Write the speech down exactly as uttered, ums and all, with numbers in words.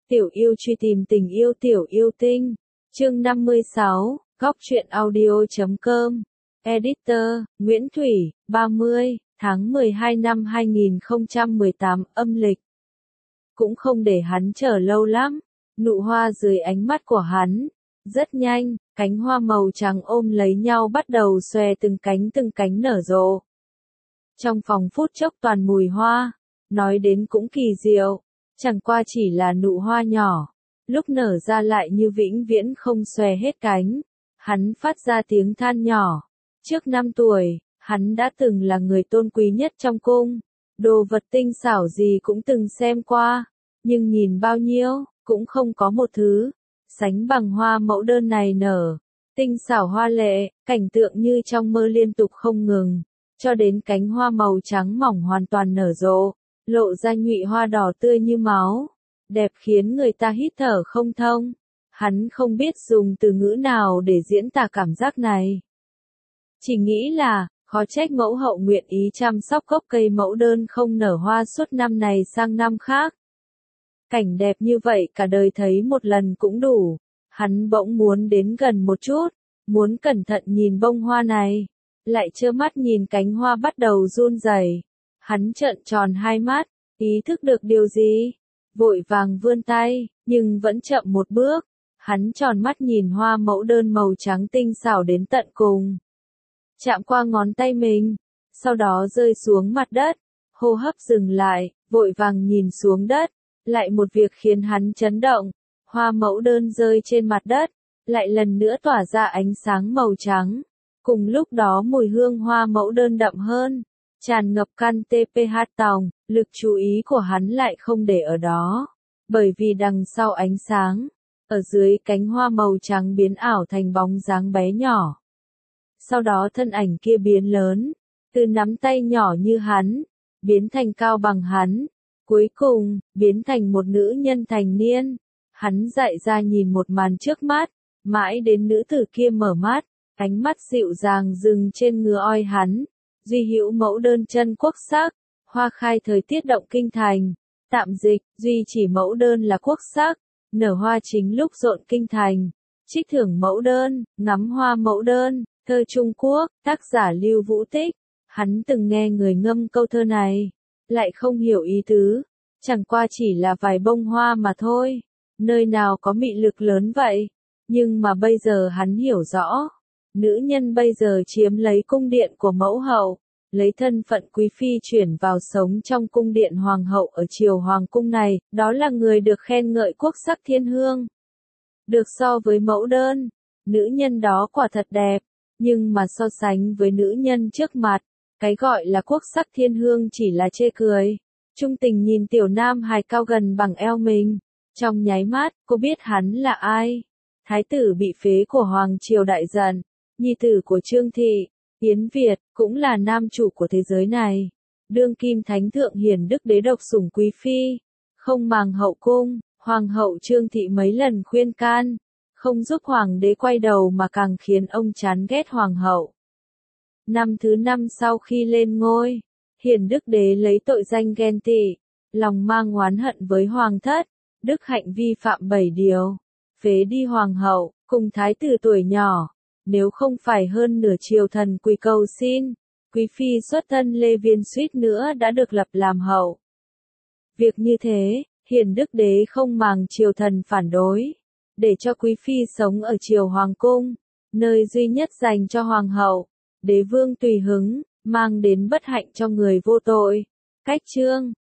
Tiểu yêu truy tìm tình yêu tiểu yêu tinh. Chương năm mươi sáu, góc truyện audio chấm com. Editor, Nguyễn Thủy, ba mươi, tháng mười hai năm hai nghìn không trăm mười tám âm lịch. Cũng không để hắn chờ lâu lắm, nụ hoa dưới ánh mắt của hắn. Rất nhanh, cánh hoa màu trắng ôm lấy nhau bắt đầu xòe từng cánh từng cánh nở rộ. Trong phòng phút chốc toàn mùi hoa, nói đến cũng kỳ diệu, chẳng qua chỉ là nụ hoa nhỏ, lúc nở ra lại như vĩnh viễn không xòe hết cánh. Hắn phát ra tiếng than nhỏ. Trước năm tuổi, hắn đã từng là người tôn quý nhất trong cung, đồ vật tinh xảo gì cũng từng xem qua, nhưng nhìn bao nhiêu, cũng không có một thứ sánh bằng hoa mẫu đơn này nở. Tinh xảo hoa lệ, cảnh tượng như trong mơ liên tục không ngừng, cho đến cánh hoa màu trắng mỏng hoàn toàn nở rộ, lộ ra nhụy hoa đỏ tươi như máu, đẹp khiến người ta hít thở không thông. Hắn không biết dùng từ ngữ nào để diễn tả cảm giác này. Chỉ nghĩ là, khó trách mẫu hậu nguyện ý chăm sóc gốc cây mẫu đơn không nở hoa suốt năm này sang năm khác. Cảnh đẹp như vậy cả đời thấy một lần cũng đủ. Hắn bỗng muốn đến gần một chút, muốn cẩn thận nhìn bông hoa này, lại trơ mắt nhìn cánh hoa bắt đầu run rẩy. Hắn trợn tròn hai mắt, ý thức được điều gì, vội vàng vươn tay, nhưng vẫn chậm một bước. Hắn tròn mắt nhìn hoa mẫu đơn màu trắng tinh xảo đến tận cùng, chạm qua ngón tay mình, sau đó rơi xuống mặt đất, hô hấp dừng lại, vội vàng nhìn xuống đất. Lại một việc khiến hắn chấn động, hoa mẫu đơn rơi trên mặt đất, lại lần nữa tỏa ra ánh sáng màu trắng. Cùng lúc đó mùi hương hoa mẫu đơn đậm hơn, tràn ngập căn tê pê hát tòng, lực chú ý của hắn lại không để ở đó, bởi vì đằng sau ánh sáng, ở dưới cánh hoa màu trắng biến ảo thành bóng dáng bé nhỏ. Sau đó thân ảnh kia biến lớn, từ nắm tay nhỏ như hắn, biến thành cao bằng hắn. Cuối cùng, biến thành một nữ nhân thành niên. Hắn dại ra nhìn một màn trước mắt, mãi đến nữ tử kia mở mắt, ánh mắt dịu dàng dừng trên ngứa oi hắn. Duy hữu mẫu đơn chân quốc sắc, hoa khai thời tiết động kinh thành. Tạm dịch, duy chỉ mẫu đơn là quốc sắc, nở hoa chính lúc rộn kinh thành. Trích thưởng mẫu đơn, ngắm hoa mẫu đơn, thơ Trung Quốc, tác giả Lưu Vũ Tích. Hắn từng nghe người ngâm câu thơ này, lại không hiểu ý tứ, chẳng qua chỉ là vài bông hoa mà thôi, nơi nào có mị lực lớn vậy. Nhưng mà bây giờ hắn hiểu rõ, nữ nhân bây giờ chiếm lấy cung điện của mẫu hậu, lấy thân phận quý phi chuyển vào sống trong cung điện hoàng hậu ở triều hoàng cung này, đó là người được khen ngợi quốc sắc thiên hương. Được so với mẫu đơn, nữ nhân đó quả thật đẹp, nhưng mà so sánh với nữ nhân trước mặt, cái gọi là quốc sắc thiên hương chỉ là chê cười. Trung tình nhìn tiểu nam hài cao gần bằng eo mình. Trong nháy mắt, cô biết hắn là ai. Thái tử bị phế của Hoàng Triều Đại Dần, nhi tử của Trương Thị, Yến Việt, cũng là nam chủ của thế giới này. Đương kim thánh thượng hiền đức đế độc sủng quý phi, không màng hậu cung. Hoàng hậu Trương Thị mấy lần khuyên can, không giúp hoàng đế quay đầu mà càng khiến ông chán ghét hoàng hậu. Năm thứ năm sau khi lên ngôi, hiền đức đế lấy tội danh ghen tị, lòng mang oán hận với hoàng thất, đức hạnh vi phạm bảy điều, phế đi hoàng hậu, cùng thái tử tuổi nhỏ, nếu không phải hơn nửa triều thần quỳ cầu xin, quý phi xuất thân Lê Viên suýt nữa đã được lập làm hậu. Việc như thế, hiền đức đế không màng triều thần phản đối, để cho quý phi sống ở triều hoàng cung, nơi duy nhất dành cho hoàng hậu. Đế vương tùy hứng, mang đến bất hạnh cho người vô tội. Cách chương,